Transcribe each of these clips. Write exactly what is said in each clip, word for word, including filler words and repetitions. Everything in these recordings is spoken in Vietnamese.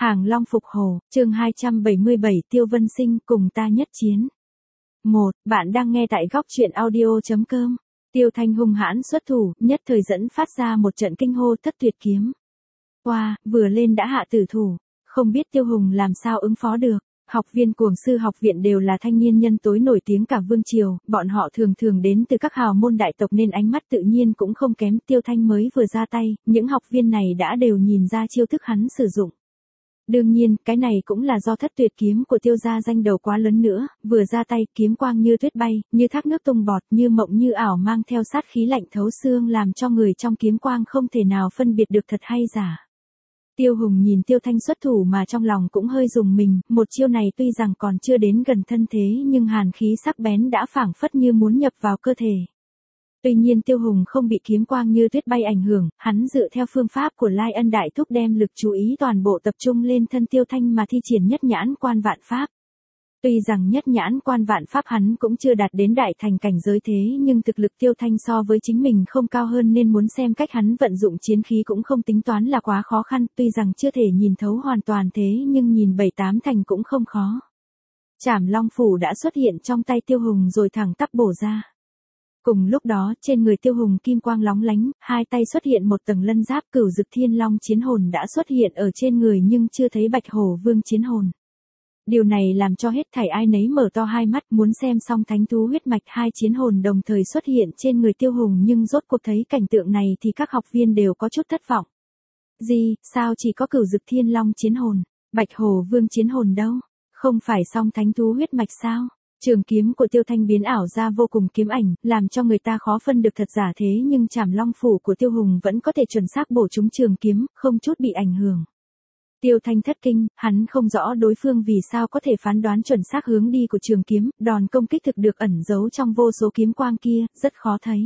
Hàng Long phục hồ, chương hai trăm bảy mươi bảy Tiêu Vân Sinh cùng ta nhất chiến. một. Bạn đang nghe tại góc truyện audio chấm com. Tiêu Thanh hung hãn xuất thủ, nhất thời dẫn phát ra một trận kinh hô thất tuyệt kiếm. Qua, wow, vừa lên đã hạ tử thủ, không biết Tiêu Hùng làm sao ứng phó được. Học viên Cuồng Sư học viện đều là thanh niên nhân tối nổi tiếng cả vương triều, bọn họ thường thường đến từ các hào môn đại tộc nên ánh mắt tự nhiên cũng không kém. Tiêu Thanh mới vừa ra tay, những học viên này đã đều nhìn ra chiêu thức hắn sử dụng. Đương nhiên, cái này cũng là do thất tuyệt kiếm của Tiêu gia danh đầu quá lớn nữa, vừa ra tay, kiếm quang như tuyết bay, như thác nước tung bọt, như mộng như ảo, mang theo sát khí lạnh thấu xương, làm cho người trong kiếm quang không thể nào phân biệt được thật hay giả. Tiêu Hùng nhìn Tiêu Thanh xuất thủ mà trong lòng cũng hơi rùng mình, một chiêu này tuy rằng còn chưa đến gần thân thế nhưng hàn khí sắc bén đã phảng phất như muốn nhập vào cơ thể. Tuy nhiên Tiêu Hùng không bị kiếm quang như tuyết bay ảnh hưởng, hắn dựa theo phương pháp của Lai Ân Đại Thúc đem lực chú ý toàn bộ tập trung lên thân Tiêu Thanh mà thi triển nhất nhãn quan vạn pháp. Tuy rằng nhất nhãn quan vạn pháp hắn cũng chưa đạt đến đại thành cảnh giới thế nhưng thực lực Tiêu Thanh so với chính mình không cao hơn nên muốn xem cách hắn vận dụng chiến khí cũng không tính toán là quá khó khăn, tuy rằng chưa thể nhìn thấu hoàn toàn thế nhưng nhìn bảy tám thành cũng không khó. Trảm Long Phủ đã xuất hiện trong tay Tiêu Hùng rồi thẳng tắp bổ ra. Cùng lúc đó, trên người Tiêu Hùng kim quang lóng lánh, hai tay xuất hiện một tầng lân giáp. Cửu Dực Thiên Long chiến hồn đã xuất hiện ở trên người nhưng chưa thấy Bạch Hổ Vương chiến hồn. Điều này làm cho hết thảy ai nấy mở to hai mắt muốn xem xong thánh thú huyết mạch. Hai chiến hồn đồng thời xuất hiện trên người Tiêu Hùng nhưng rốt cuộc thấy cảnh tượng này thì các học viên đều có chút thất vọng. Gì, sao chỉ có Cửu Dực Thiên Long chiến hồn, Bạch Hổ Vương chiến hồn đâu? Không phải song thánh thú huyết mạch sao? Trường kiếm của Tiêu Thanh biến ảo ra vô cùng kiếm ảnh, làm cho người ta khó phân được thật giả thế nhưng Trảm Long Phủ của Tiêu Hùng vẫn có thể chuẩn xác bổ trúng trường kiếm, không chút bị ảnh hưởng. Tiêu Thanh thất kinh, hắn không rõ đối phương vì sao có thể phán đoán chuẩn xác hướng đi của trường kiếm, đòn công kích thực được ẩn giấu trong vô số kiếm quang kia, rất khó thấy.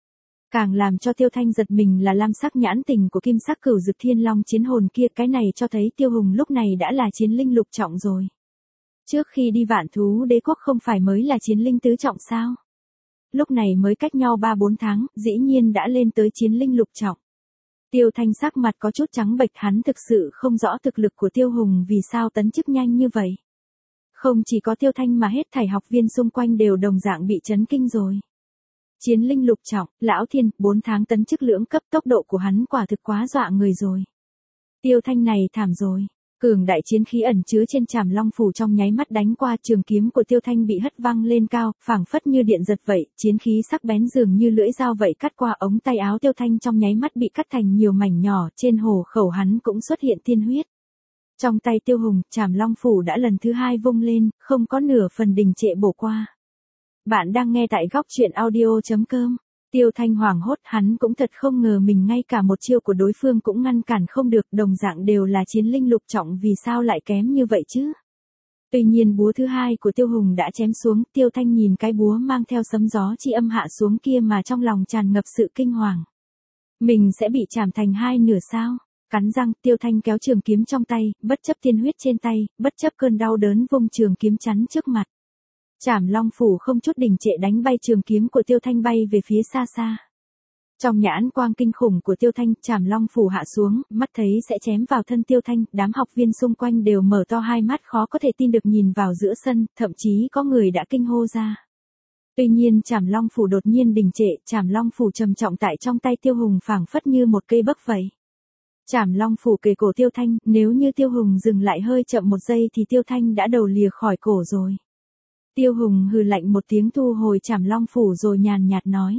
Càng làm cho Tiêu Thanh giật mình là lam sắc nhãn tình của kim sắc Cửu Dực Thiên Long chiến hồn kia, cái này cho thấy Tiêu Hùng lúc này đã là chiến linh lục trọng rồi. Trước khi đi Vạn Thú Đế Quốc không phải mới là chiến linh tứ trọng sao? Lúc này mới cách nhau ba bốn tháng, dĩ nhiên đã lên tới chiến linh lục trọng. Tiêu Thanh sắc mặt có chút trắng bệch, hắn thực sự không rõ thực lực của Tiêu Hùng vì sao tấn chức nhanh như vậy. Không chỉ có Tiêu Thanh mà hết thảy học viên xung quanh đều đồng dạng bị chấn kinh rồi. Chiến linh lục trọng, lão thiên, bốn tháng tấn chức lưỡng cấp, tốc độ của hắn quả thực quá dọa người rồi. Tiêu Thanh này thảm rồi. Cường đại chiến khí ẩn chứa trên Trảm Long Phủ trong nháy mắt đánh qua, trường kiếm của Tiêu Thanh bị hất văng lên cao, phảng phất như điện giật vậy, chiến khí sắc bén dường như lưỡi dao vậy cắt qua ống tay áo Tiêu Thanh trong nháy mắt bị cắt thành nhiều mảnh nhỏ, trên hổ khẩu hắn cũng xuất hiện tiên huyết. Trong tay Tiêu Hùng, Trảm Long Phủ đã lần thứ hai vung lên, không có nửa phần đình trệ bổ qua. Bạn đang nghe tại góc truyện audio chấm com. Tiêu Thanh hoảng hốt, hắn cũng thật không ngờ mình ngay cả một chiêu của đối phương cũng ngăn cản không được, đồng dạng đều là chiến linh lục trọng vì sao lại kém như vậy chứ? Tuy nhiên búa thứ hai của Tiêu Hùng đã chém xuống, Tiêu Thanh nhìn cái búa mang theo sấm gió chi âm hạ xuống kia mà trong lòng tràn ngập sự kinh hoàng. Mình sẽ bị chảm thành hai nửa sao? Cắn răng, Tiêu Thanh kéo trường kiếm trong tay, bất chấp tiên huyết trên tay, bất chấp cơn đau đớn vung trường kiếm chắn trước mặt. Trảm Long Phủ không chút đình trệ đánh bay trường kiếm của Tiêu Thanh bay về phía xa xa. Trong nhãn quang kinh khủng của Tiêu Thanh, Trảm Long Phủ hạ xuống, mắt thấy sẽ chém vào thân Tiêu Thanh, đám học viên xung quanh đều mở to hai mắt khó có thể tin được nhìn vào giữa sân, thậm chí có người đã kinh hô ra. Tuy nhiên Trảm Long Phủ đột nhiên đình trệ, Trảm Long Phủ trầm trọng tại trong tay Tiêu Hùng phảng phất như một cây bấc vậy. Trảm Long Phủ kề cổ Tiêu Thanh, nếu như Tiêu Hùng dừng lại hơi chậm một giây thì Tiêu Thanh đã đầu lìa khỏi cổ rồi. Tiêu Hùng hừ lạnh một tiếng thu hồi Trảm Long Phủ rồi nhàn nhạt nói.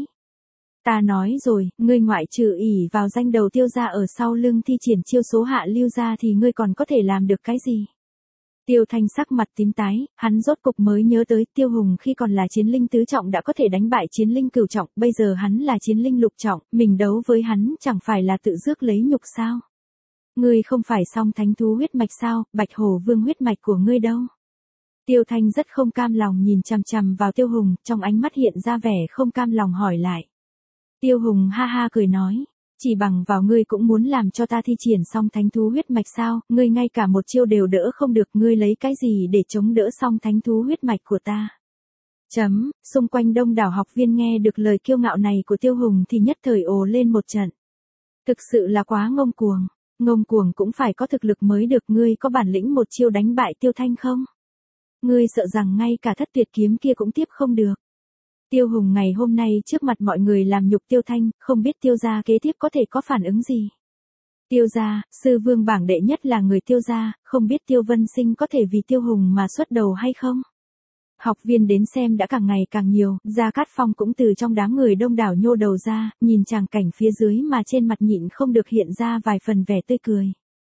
Ta nói rồi, ngươi ngoại trừ ỷ vào danh đầu Tiêu gia ở sau lưng thi triển chiêu số hạ lưu ra thì ngươi còn có thể làm được cái gì? Tiêu Thanh sắc mặt tím tái, hắn rốt cục mới nhớ tới Tiêu Hùng khi còn là chiến linh tứ trọng đã có thể đánh bại chiến linh cửu trọng, bây giờ hắn là chiến linh lục trọng, mình đấu với hắn chẳng phải là tự rước lấy nhục sao? Ngươi không phải song thánh thú huyết mạch sao, Bạch Hổ Vương huyết mạch của ngươi đâu? Tiêu Thanh rất không cam lòng nhìn chằm chằm vào Tiêu Hùng, trong ánh mắt hiện ra vẻ không cam lòng hỏi lại. Tiêu Hùng ha ha cười nói, chỉ bằng vào ngươi cũng muốn làm cho ta thi triển song thánh thú huyết mạch sao, ngươi ngay cả một chiêu đều đỡ không được, ngươi lấy cái gì để chống đỡ song thánh thú huyết mạch của ta. Chấm, xung quanh đông đảo học viên nghe được lời kiêu ngạo này của Tiêu Hùng thì nhất thời ồ lên một trận. Thực sự là quá ngông cuồng. Ngông cuồng cũng phải có thực lực mới được, ngươi có bản lĩnh một chiêu đánh bại Tiêu Thanh không? Ngươi sợ rằng ngay cả thất tuyệt kiếm kia cũng tiếp không được. Tiêu Hùng ngày hôm nay trước mặt mọi người làm nhục Tiêu Thanh, không biết Tiêu gia kế tiếp có thể có phản ứng gì. Tiêu gia, sư vương bảng đệ nhất là người Tiêu gia, không biết Tiêu Vân Sinh có thể vì Tiêu Hùng mà xuất đầu hay không? Học viên đến xem đã càng ngày càng nhiều, Gia Cát Phong cũng từ trong đám người đông đảo nhô đầu ra, nhìn tràng cảnh phía dưới mà trên mặt nhịn không được hiện ra vài phần vẻ tươi cười.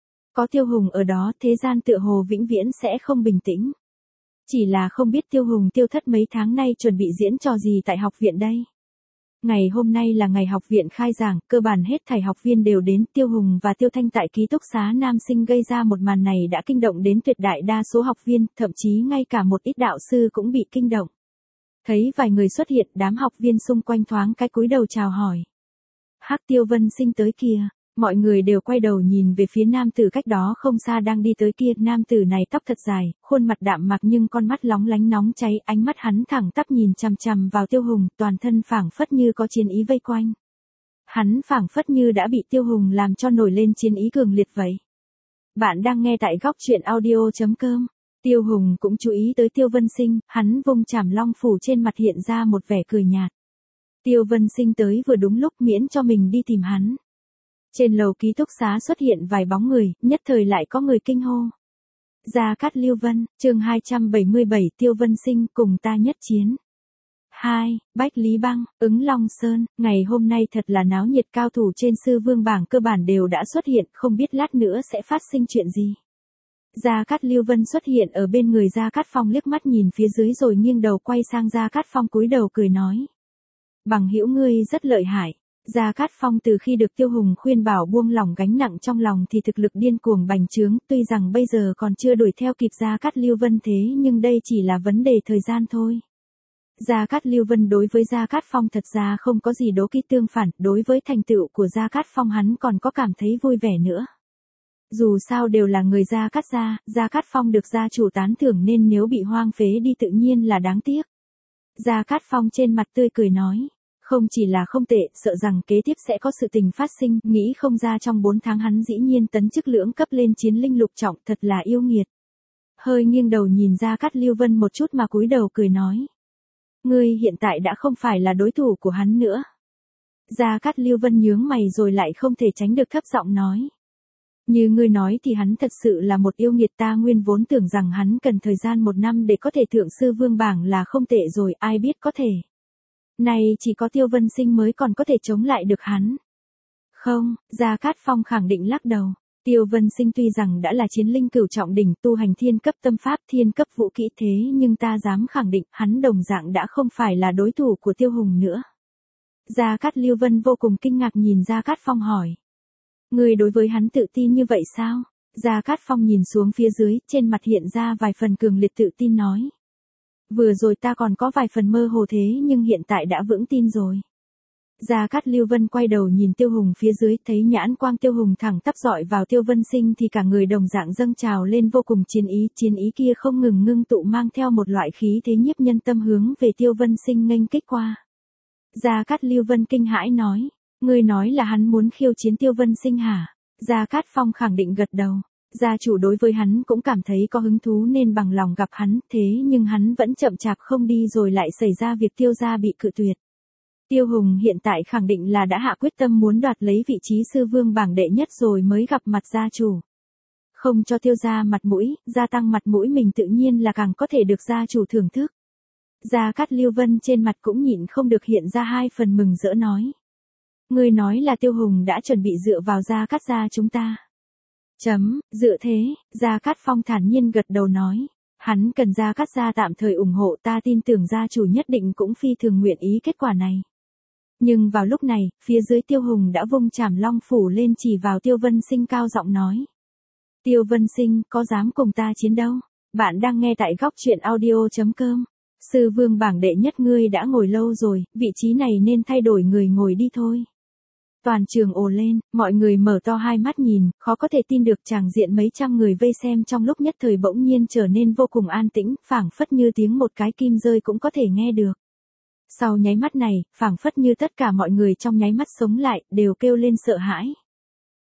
Có Tiêu Hùng ở đó, thế gian tựa hồ vĩnh viễn sẽ không bình tĩnh. Chỉ là không biết Tiêu Hùng Tiêu Thất mấy tháng nay chuẩn bị diễn trò gì tại học viện đây. Ngày hôm nay là ngày học viện khai giảng, cơ bản hết thảy học viên đều đến. Tiêu Hùng và Tiêu Thanh tại ký túc xá nam sinh gây ra một màn này đã kinh động đến tuyệt đại đa số học viên, thậm chí ngay cả một ít đạo sư cũng bị kinh động. Thấy vài người xuất hiện, đám học viên xung quanh thoáng cái cúi đầu chào hỏi. Hắc, Tiêu Vân Sinh tới kìa. Mọi người đều quay đầu nhìn về phía nam tử cách đó không xa đang đi tới kia. Nam tử này tóc thật dài, khuôn mặt đạm mạc nhưng con mắt lóng lánh nóng cháy, ánh mắt hắn thẳng tắp nhìn chằm chằm vào Tiêu Hùng, toàn thân phảng phất như có chiến ý vây quanh. Hắn phảng phất như đã bị Tiêu Hùng làm cho nổi lên chiến ý cường liệt vậy. Bạn đang nghe tại góc truyện audio chấm com. Tiêu Hùng cũng chú ý tới Tiêu Vân Sinh, hắn vung chảm long phủ trên mặt hiện ra một vẻ cười nhạt. Tiêu Vân Sinh tới vừa đúng lúc, miễn cho mình đi tìm hắn. Trên lầu ký túc xá xuất hiện vài bóng người, nhất thời lại có người kinh hô. Gia Cát Lưu Vân, chương hai trăm bảy mươi bảy, Tiêu Vân Sinh cùng ta nhất chiến. hai. Bách Lý Băng, Ứng Long Sơn, ngày hôm nay thật là náo nhiệt, cao thủ trên sư vương bảng cơ bản đều đã xuất hiện, không biết lát nữa sẽ phát sinh chuyện gì. Gia Cát Lưu Vân xuất hiện ở bên người Gia Cát Phong, liếc mắt nhìn phía dưới rồi nghiêng đầu quay sang Gia Cát Phong cúi đầu cười nói. Bằng hữu ngươi rất lợi hại. Gia Cát Phong từ khi được Tiêu Hùng khuyên bảo buông lỏng gánh nặng trong lòng thì thực lực điên cuồng bành trướng, tuy rằng bây giờ còn chưa đuổi theo kịp Gia Cát Lưu Vân thế nhưng đây chỉ là vấn đề thời gian thôi. Gia Cát Lưu Vân đối với Gia Cát Phong thật ra không có gì đố kỵ, tương phản, đối với thành tựu của Gia Cát Phong hắn còn có cảm thấy vui vẻ nữa. Dù sao đều là người Gia Cát gia, Gia Cát Phong được gia chủ tán thưởng nên nếu bị hoang phế đi tự nhiên là đáng tiếc. Gia Cát Phong trên mặt tươi cười nói. Không chỉ là không tệ, sợ rằng kế tiếp sẽ có sự tình phát sinh, nghĩ không ra trong bốn tháng hắn dĩ nhiên tấn chức lưỡng cấp lên chiến linh lục trọng, thật là yêu nghiệt. Hơi nghiêng đầu nhìn Gia Cát Lưu Vân một chút mà cúi đầu cười nói. Ngươi hiện tại đã không phải là đối thủ của hắn nữa. Gia Cát Lưu Vân nhướng mày rồi lại không thể tránh được thấp giọng nói. Như ngươi nói thì hắn thật sự là một yêu nghiệt, ta nguyên vốn tưởng rằng hắn cần thời gian một năm để có thể thượng sư vương bảng là không tệ rồi, ai biết có thể. Này chỉ có Tiêu Vân Sinh mới còn có thể chống lại được hắn. Không, Gia Cát Phong khẳng định lắc đầu. Tiêu Vân Sinh tuy rằng đã là chiến linh cửu trọng đỉnh, tu hành thiên cấp tâm pháp, thiên cấp vũ kỹ thế nhưng ta dám khẳng định hắn đồng dạng đã không phải là đối thủ của Tiêu Hùng nữa. Gia Cát Lưu Vân vô cùng kinh ngạc nhìn Gia Cát Phong hỏi. Người đối với hắn tự tin như vậy sao? Gia Cát Phong nhìn xuống phía dưới, trên mặt hiện ra vài phần cường liệt tự tin nói. Vừa rồi ta còn có vài phần mơ hồ thế nhưng hiện tại đã vững tin rồi. Gia Cát Lưu Vân quay đầu nhìn Tiêu Hùng phía dưới, thấy nhãn quang Tiêu Hùng thẳng tắp dọi vào Tiêu Vân Sinh thì cả người đồng dạng dâng trào lên vô cùng chiến ý, chiến ý kia không ngừng ngưng tụ mang theo một loại khí thế nhiếp nhân tâm hướng về Tiêu Vân Sinh nghênh kích qua. Gia Cát Lưu Vân kinh hãi nói, ngươi nói là hắn muốn khiêu chiến Tiêu Vân Sinh hả? Gia Cát Phong khẳng định gật đầu. Gia chủ đối với hắn cũng cảm thấy có hứng thú nên bằng lòng gặp hắn, thế nhưng hắn vẫn chậm chạp không đi rồi lại xảy ra việc Tiêu gia bị cự tuyệt. Tiêu Hùng hiện tại khẳng định là đã hạ quyết tâm muốn đoạt lấy vị trí sư vương bảng đệ nhất rồi mới gặp mặt gia chủ. Không cho Tiêu gia mặt mũi, gia tăng mặt mũi mình tự nhiên là càng có thể được gia chủ thưởng thức. Gia Cát Lưu Vân trên mặt cũng nhịn không được hiện ra hai phần mừng rỡ nói. Ngươi nói là Tiêu Hùng đã chuẩn bị dựa vào Gia Cát gia chúng ta. Chấm, dựa thế, Gia Cát Phong thản nhiên gật đầu nói. Hắn cần Gia Cát gia tạm thời ủng hộ, ta tin tưởng gia chủ nhất định cũng phi thường nguyện ý kết quả này. Nhưng vào lúc này, phía dưới Tiêu Hùng đã vung chảm long phủ lên chỉ vào Tiêu Vân Sinh cao giọng nói. Tiêu Vân Sinh, có dám cùng ta chiến đâu? Bạn đang nghe tại góc truyện audio chấm com. Sư vương bảng đệ nhất ngươi đã ngồi lâu rồi, vị trí này nên thay đổi người ngồi đi thôi. Toàn trường ồ lên, mọi người mở to hai mắt nhìn, khó có thể tin được tràng diện mấy trăm người vây xem trong lúc nhất thời bỗng nhiên trở nên vô cùng an tĩnh, phảng phất như tiếng một cái kim rơi cũng có thể nghe được. Sau nháy mắt này, phảng phất như tất cả mọi người trong nháy mắt sống lại, đều kêu lên sợ hãi.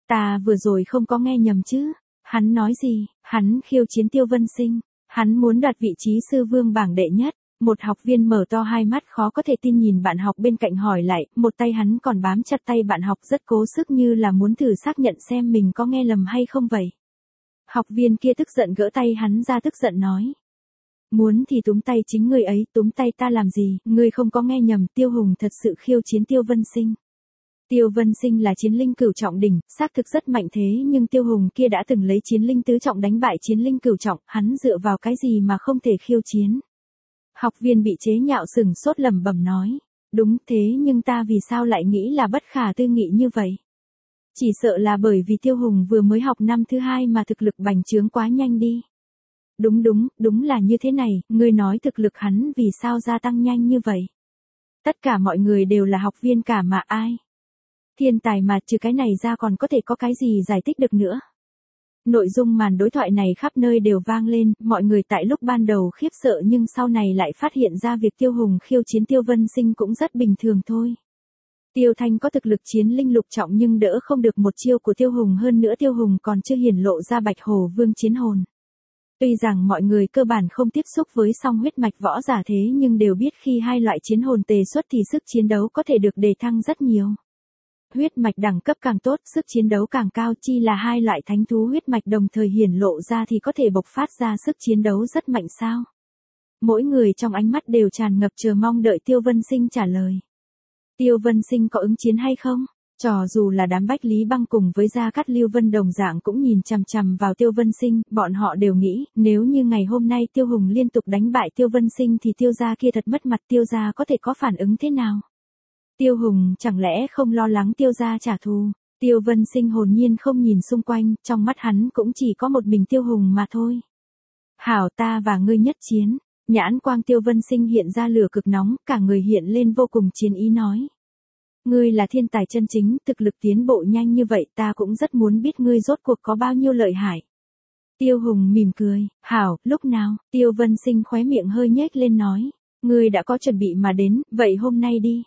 Ta vừa rồi không có nghe nhầm chứ. Hắn nói gì? Hắn khiêu chiến Tiêu Vân Sinh. Hắn muốn đoạt vị trí sư vương bảng đệ nhất. Một học viên mở to hai mắt khó có thể tin nhìn bạn học bên cạnh hỏi lại, một tay hắn còn bám chặt tay bạn học rất cố sức như là muốn thử xác nhận xem mình có nghe lầm hay không vậy. Học viên kia tức giận gỡ tay hắn ra tức giận nói. Muốn thì túm tay chính ngươi ấy, túm tay ta làm gì, ngươi không có nghe nhầm, Tiêu Hùng thật sự khiêu chiến Tiêu Vân Sinh. Tiêu Vân Sinh là chiến linh cửu trọng đỉnh, xác thực rất mạnh thế nhưng Tiêu Hùng kia đã từng lấy chiến linh tứ trọng đánh bại chiến linh cửu trọng, hắn dựa vào cái gì mà không thể khiêu chiến. Học viên bị chế nhạo sừng sốt lẩm bẩm nói, đúng thế nhưng ta vì sao lại nghĩ là bất khả tư nghị như vậy? Chỉ sợ là bởi vì Tiêu Hùng vừa mới học năm thứ hai mà thực lực bành trướng quá nhanh đi. Đúng đúng, đúng là như thế này, ngươi nói thực lực hắn vì sao gia tăng nhanh như vậy? Tất cả mọi người đều là học viên cả mà ai? Thiên tài mà trừ cái này ra còn có thể có cái gì giải thích được nữa? Nội dung màn đối thoại này khắp nơi đều vang lên, mọi người tại lúc ban đầu khiếp sợ nhưng sau này lại phát hiện ra việc Tiêu Hùng khiêu chiến Tiêu Vân Sinh cũng rất bình thường thôi. Tiêu Thanh có thực lực chiến linh lục trọng nhưng đỡ không được một chiêu của Tiêu Hùng, hơn nữa Tiêu Hùng còn chưa hiển lộ ra Bạch Hổ Vương chiến hồn. Tuy rằng mọi người cơ bản không tiếp xúc với song huyết mạch võ giả thế nhưng đều biết khi hai loại chiến hồn tề xuất thì sức chiến đấu có thể được đề thăng rất nhiều. Huyết mạch đẳng cấp càng tốt, sức chiến đấu càng cao, chi là hai loại thánh thú huyết mạch đồng thời hiển lộ ra thì có thể bộc phát ra sức chiến đấu rất mạnh sao. Mỗi người trong ánh mắt đều tràn ngập chờ mong đợi Tiêu Vân Sinh trả lời. Tiêu Vân Sinh có ứng chiến hay không? Cho dù là đám Bách Lý Băng cùng với Gia Cát Lưu Vân đồng dạng cũng nhìn chằm chằm vào Tiêu Vân Sinh, bọn họ đều nghĩ, nếu như ngày hôm nay Tiêu Hùng liên tục đánh bại Tiêu Vân Sinh thì Tiêu gia kia thật mất mặt, Tiêu gia có thể có phản ứng thế nào? Tiêu Hùng chẳng lẽ không lo lắng Tiêu gia trả thù? Tiêu Vân Sinh hồn nhiên không nhìn xung quanh, trong mắt hắn cũng chỉ có một mình Tiêu Hùng mà thôi. Hảo, ta và ngươi nhất chiến. Nhãn quang Tiêu Vân Sinh hiện ra lửa cực nóng, cả người hiện lên vô cùng chiến ý nói. Ngươi là thiên tài chân chính, thực lực tiến bộ nhanh như vậy ta cũng rất muốn biết ngươi rốt cuộc có bao nhiêu lợi hại. Tiêu Hùng mỉm cười, hảo, lúc nào? Tiêu Vân Sinh khóe miệng hơi nhếch lên nói. Ngươi đã có chuẩn bị mà đến, vậy hôm nay đi.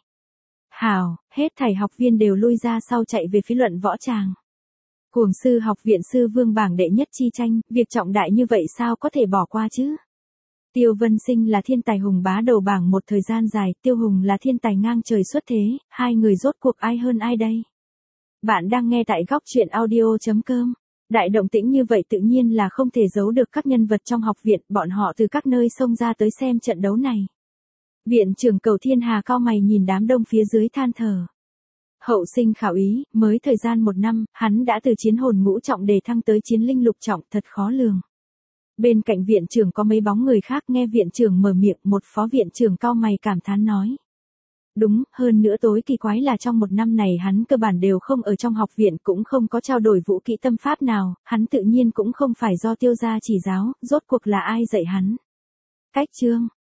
Hảo, hết thảy học viên đều lui ra sau chạy về phía luận võ tràng. Cuồng sư học viện sư vương bảng đệ nhất chi tranh, việc trọng đại như vậy sao có thể bỏ qua chứ? Tiêu Vân Sinh là thiên tài hùng bá đầu bảng một thời gian dài, Tiêu Hùng là thiên tài ngang trời xuất thế, hai người rốt cuộc ai hơn ai đây? Bạn đang nghe tại góc truyện audio chấm com. Đại động tĩnh như vậy tự nhiên là không thể giấu được các nhân vật trong học viện, bọn họ từ các nơi xông ra tới xem trận đấu này. Viện trưởng Cầu Thiên Hà cau mày nhìn đám đông phía dưới than thở. Hậu sinh khảo ý, mới thời gian một năm, hắn đã từ chiến hồn ngũ trọng đề thăng tới chiến linh lục trọng, thật khó lường. Bên cạnh viện trưởng có mấy bóng người khác, nghe viện trưởng mở miệng, một phó viện trưởng cau mày cảm thán nói. Đúng, hơn nữa tối kỳ quái là trong một năm này hắn cơ bản đều không ở trong học viện, cũng không có trao đổi vũ kỹ tâm pháp nào, hắn tự nhiên cũng không phải do Tiêu gia chỉ giáo, rốt cuộc là ai dạy hắn. Cách chương